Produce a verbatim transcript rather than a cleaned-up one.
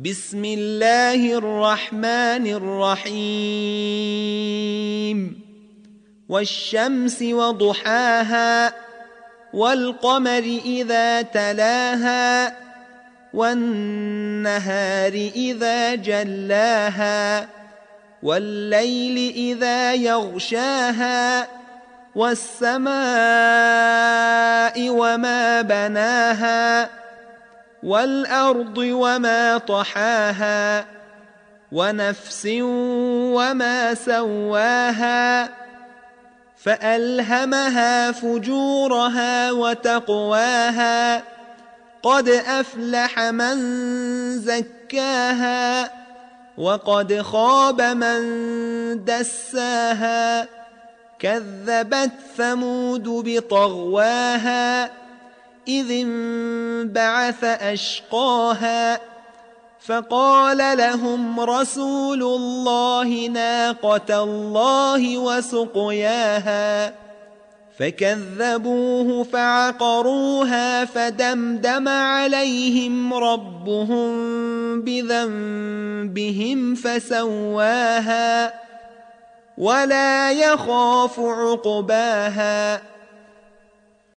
بسم الله الرحمن الرحيم والشمس وضحاها والقمر إذا تلاها والنهار إذا جلاها والليل إذا يغشاها والسماء وما بناها والأرض وما طحاها ونفس وما سواها فألهمها فجورها وتقواها قد أفلح من زكاها وقد خاب من دساها كذبت ثمود بطغواها إذ انبعث أشقاها فقال لهم رسول الله ناقة الله وسقياها فكذبوه فعقروها فدمدم عليهم ربهم بذنبهم فسواها ولا يخاف عقباها